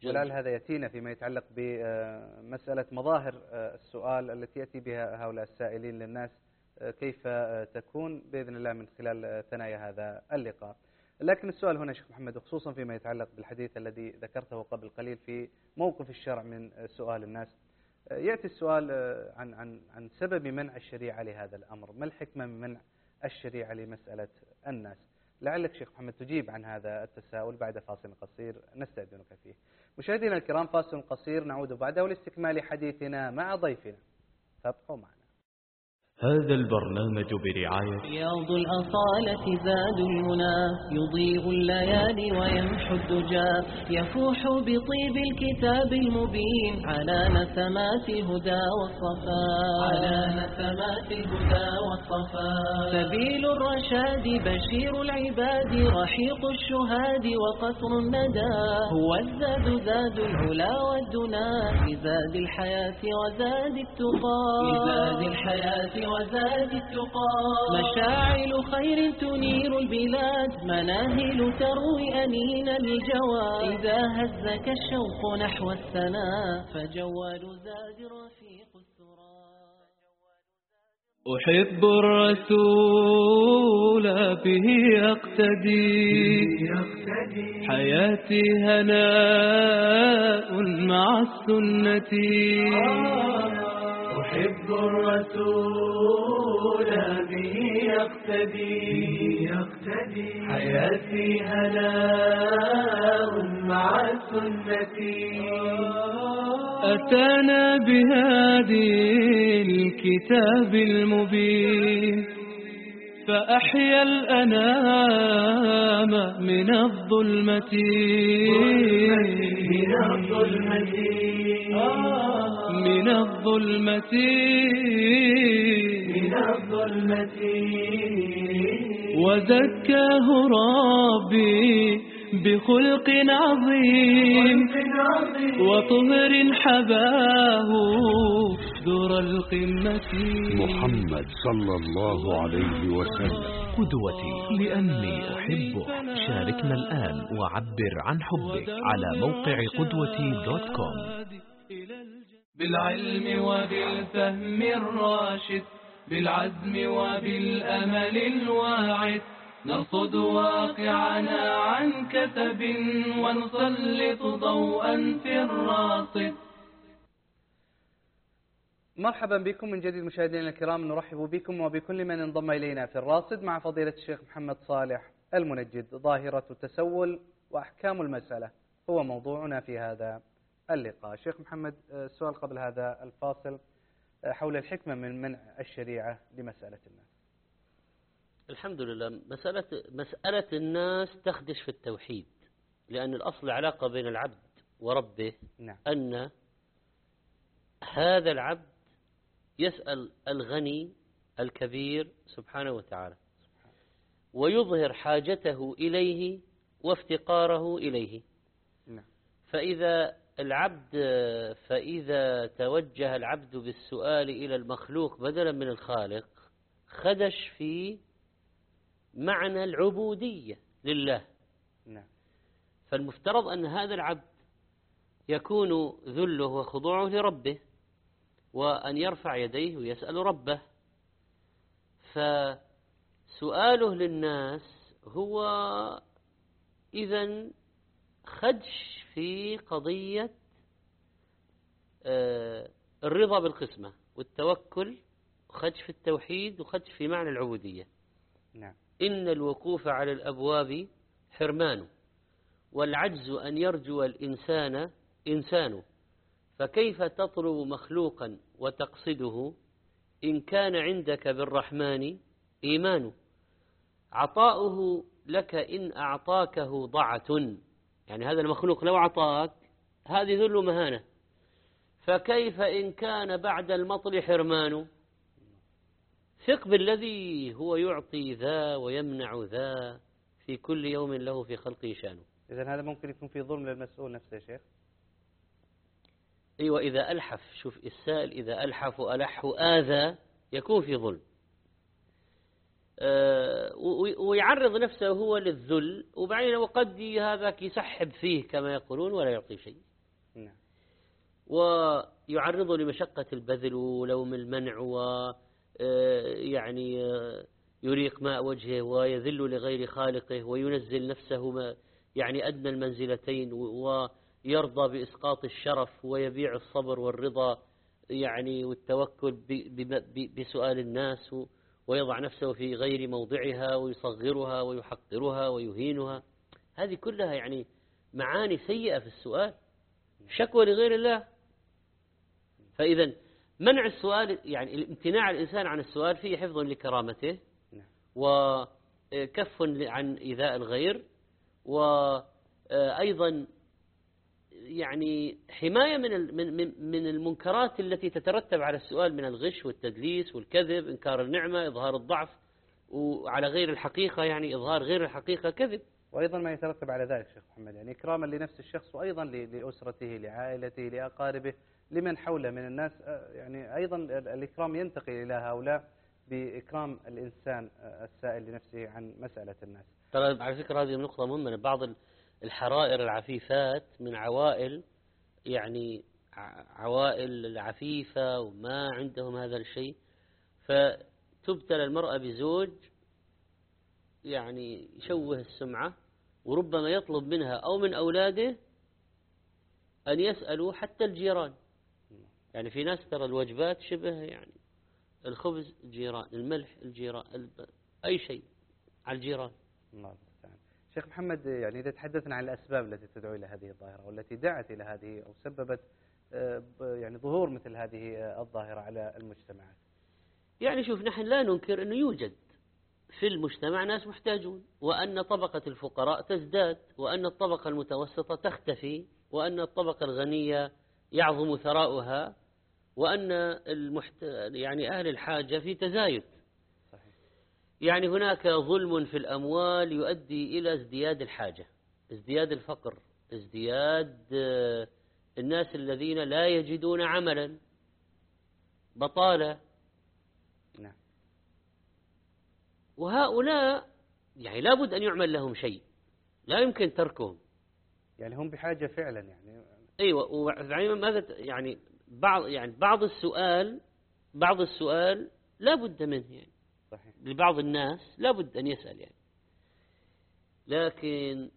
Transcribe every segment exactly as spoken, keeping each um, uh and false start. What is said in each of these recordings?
ولعل هذا يأتينا فيما يتعلق بمسألة مظاهر السؤال التي يأتي بها هؤلاء السائلين للناس كيف تكون بإذن الله من خلال ثنايا هذا اللقاء. لكن السؤال هنا شيخ محمد، خصوصا فيما يتعلق بالحديث الذي ذكرته قبل قليل في موقف الشرع من سؤال الناس، يأتي السؤال عن عن عن سبب منع الشريعة لهذا الأمر، ما الحكمة من منع الشريعة لمسألة الناس؟ لعلك شيخ محمد تجيب عن هذا التساؤل بعد فاصل قصير نستأذنك فيه. مشاهدينا الكرام، فاصل قصير نعود بعده لاستكمال حديثنا مع ضيفنا، فابقوا معنا. هذا البرنامج برعاية رياض الأصالة زاد المنى، يضيء الليالي ويمحو الدجى، يفوح بطيب الكتاب المبين على نسمات الهدى والصفاء، على نسمات الهدى والصفاء. سبيل الرشاد بشير العباد، رحيق الشهاد وقصر الندى، هو الزاد زاد العلا والدنا، لزاد الحياة وزاد التقى، لزاد الحياة وزاد التقى. مشاعل خير تنير البلاد، مناهل تروي أنين الجوى، إذا هزك الشوق نحو السنا، فجوال زاد رفيق السرى. أحب الرسول به أقتدي، حياتي هناء مع السنة. أحب الرسول به يقتدي، حياتي هناء مع السنة. أتانا بهادي الكتاب المبين، فأحيا الأنام من الظلمة، من الظلمة، من الظلمة، من الظلمة. وزكاه ربي بخلق عظيم، وطهر حباه دور القمة. محمد صلى الله عليه وسلم قدوتي لأني أحبه. شاركنا الآن وعبر عن حبك على موقع قدوتي دوت كوم. بالعلم وبالفهم الراشد، بالعزم وبالأمل الواعد، نرصد واقعنا عن كثب ونسلط ضوءا في الراصد. مرحبا بكم من جديد مشاهدينا الكرام، نرحب بكم وبكل من انضم إلينا في الراصد مع فضيلة الشيخ محمد صالح المنجد. ظاهرة التسول وأحكام المسألة هو موضوعنا في هذا اللقاء. شيخ محمد، السؤال قبل هذا الفاصل حول الحكمة من منع الشريعة لمسألة الناس. الحمد لله. مسألة مسألة الناس تخدش في التوحيد، لأن الأصل علاقة بين العبد وربه. نعم. أن هذا العبد يسأل الغني الكبير سبحانه وتعالى، ويظهر حاجته إليه وافتقاره إليه. نعم. فإذا العبد فإذا توجه العبد بالسؤال إلى المخلوق بدلا من الخالق، خدش في معنى العبودية لله. نعم. فالمفترض أن هذا العبد يكون ذله وخضوعه لربه، وأن يرفع يديه ويسأل ربه. فسؤاله للناس هو إذن خدش في قضية الرضا بالقسمة والتوكل، خدش في التوحيد، وخدش في معنى العبودية. نعم. إن الوقوف على الأبواب حرمان، والعجز أن يرجو الإنسان إنسان، فكيف تطلب مخلوقا وتقصده إن كان عندك بالرحمن إيمان. عطاؤه لك إن أعطاكه ضعة، يعني هذا المخلوق لو أعطاك هذه ذل مهانة، فكيف إن كان بعد المطل حرمان. ثق بالذي هو يعطي ذا ويمنع ذا، في كل يوم له في خلقه شانه. إذن هذا ممكن يكون في ظلم للمسؤول نفسه يا شيخ. أيوة، إذا ألحف، شوف السائل إذا ألحف وألح آذى يكون في ظلم. أه ويعرض نفسه هو للذل، وبعدين وقد هذاك يسحب فيه كما يقولون ولا يعطي شيء. نعم. ويعرضه لمشقة البذل ولوم المنع و يعني يريق ماء وجهه ويذل لغير خالقه وينزل نفسه يعني أدنى المنزلتين ويرضى بإسقاط الشرف ويبيع الصبر والرضا يعني والتوكل بسؤال الناس ويضع نفسه في غير موضعها ويصغرها ويحقرها ويهينها. هذه كلها يعني معاني سيئة في السؤال، شكوى لغير الله. فإذا منع السؤال يعني امتناع الإنسان عن السؤال فيه حفظ لكرامته وكف عن إيذاء الغير، وأيضا يعني حماية من من من المنكرات التي تترتب على السؤال من الغش والتدليس والكذب، إنكار النعمة، إظهار الضعف وعلى غير الحقيقة، يعني إظهار غير الحقيقة كذب. وأيضا ما يترتب على ذلك شيخ محمد يعني إكراما لنفس الشخص وأيضا لأسرته لعائلته لأقاربه لمن حوله من الناس. يعني أيضا الإكرام ينتقل إلى هؤلاء بإكرام الإنسان السائل لنفسه عن مسألة الناس. ترى على فكرة هذه نقطة مهمة. بعض الحرائر العفيفات من عوائل يعني عوائل العفيفة وما عندهم هذا الشيء، فتبتلى المرأة بزوج يعني يشوه السمعة، وربما يطلب منها أو من أولاده أن يسألوا حتى الجيران. يعني في ناس ترى الوجبات شبه يعني الخبز الجيران، الملح الجيران، أي شيء على الجيران. الله المستعان. شيخ محمد يعني إذا تحدثنا عن الأسباب التي تدعو إلى هذه الظاهرة والتي دعت إلى هذه أو سببت يعني ظهور مثل هذه الظاهرة على المجتمعات. يعني شوف، نحن لا ننكر أنه يوجد في المجتمع ناس محتاجون، وأن طبقة الفقراء تزداد، وأن الطبقة المتوسطة تختفي، وأن الطبقة الغنية يعظم ثراؤها، وأن المحت... يعني أهل الحاجة في تزايد. صحيح. يعني هناك ظلم في الأموال يؤدي إلى ازدياد الحاجة، ازدياد الفقر، ازدياد الناس الذين لا يجدون عملا، بطالة. نعم. وهؤلاء يعني لابد أن يعمل لهم شيء، لا يمكن تركهم. يعني هم بحاجة فعلا يعني. أيوة. وبعدين ماذا يعني بعض يعني بعض السؤال بعض السؤال لا بد منه يعني. صحيح. لبعض الناس لا بد أن يسأل يعني. لكن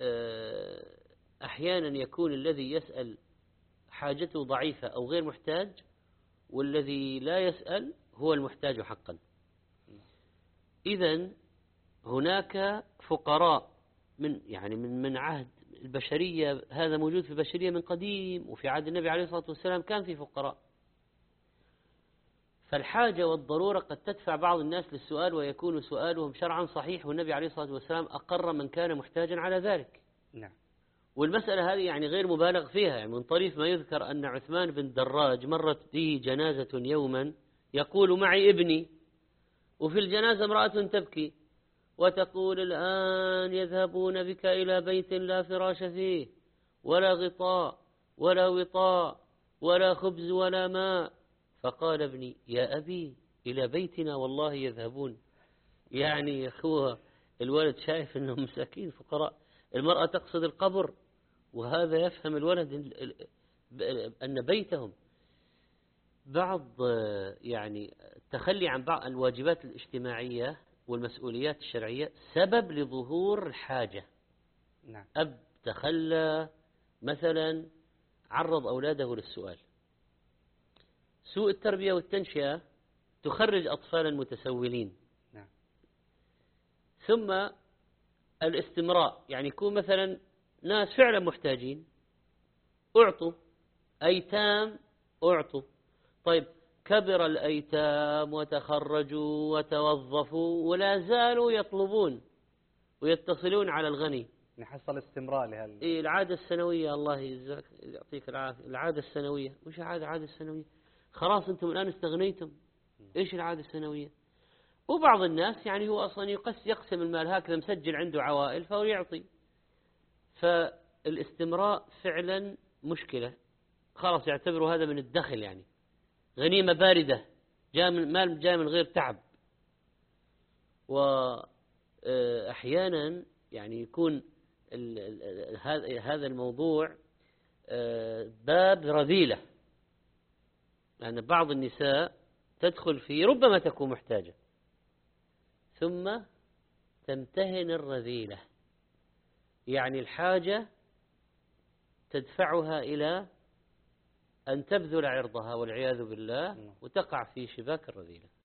أحيانا يكون الذي يسأل حاجته ضعيفة أو غير محتاج، والذي لا يسأل هو المحتاج حقا. إذن هناك فقراء من يعني من من عهد البشرية، هذا موجود في البشرية من قديم، وفي عهد النبي عليه الصلاة والسلام كان في فقراء. فالحاجة والضرورة قد تدفع بعض الناس للسؤال، ويكون سؤالهم شرعا صحيح، والنبي عليه الصلاة والسلام أقر من كان محتاجا على ذلك. نعم. والمسألة هذه يعني غير مبالغ فيها. يعني من طريف ما يذكر أن عثمان بن دراج مرت به جنازة يوما يقول معي ابني، وفي الجنازة امرأة تبكي وتقول الآن يذهبون بك إلى بيت لا فراش فيه ولا غطاء ولا وطاء ولا خبز ولا ماء. فقال ابني يا أبي إلى بيتنا والله يذهبون. يعني هو الولد شايف أنهم مساكين فقراء، المرأة تقصد القبر، وهذا يفهم الولد أن بيتهم. بعض يعني التخلي عن بعض الواجبات الاجتماعية والمسؤوليات الشرعية سبب لظهور الحاجة. نعم. أب تخلى مثلا عرض أولاده للسؤال. سوء التربية والتنشئة تخرج أطفالا متسولين. نعم. ثم الاستمراء، يعني يكون مثلا ناس فعلا محتاجين أعطوا، أيتام أعطوا. طيب كبر الأيتام وتخرجوا وتوظفوا ولا زالوا يطلبون ويتصلون على الغني. نحصل استمراء لهذا. إيه العادة السنوية، الله يجزاك يعطيك العافية، العادة السنوية. وش العادة العادة السنوية؟ خلاص أنتم الآن استغنيتم، إيش العادة السنوية؟ وبعض الناس يعني هو أصلا يقس يقسم المال هكذا، مسجل عنده عوائل فهو يعطي. فالاستمراء فعلا مشكلة، خلاص يعتبروا هذا من الدخل، يعني غنيمة باردة، جاء من مال جاء من غير تعب. وأحيانا يعني يكون هذا الموضوع باب رذيلة، لأن بعض النساء تدخل فيه ربما تكون محتاجة ثم تمتهن الرذيلة، يعني الحاجة تدفعها إلى أن تبذل عرضها والعياذ بالله وتقع في شباك الرذيلة.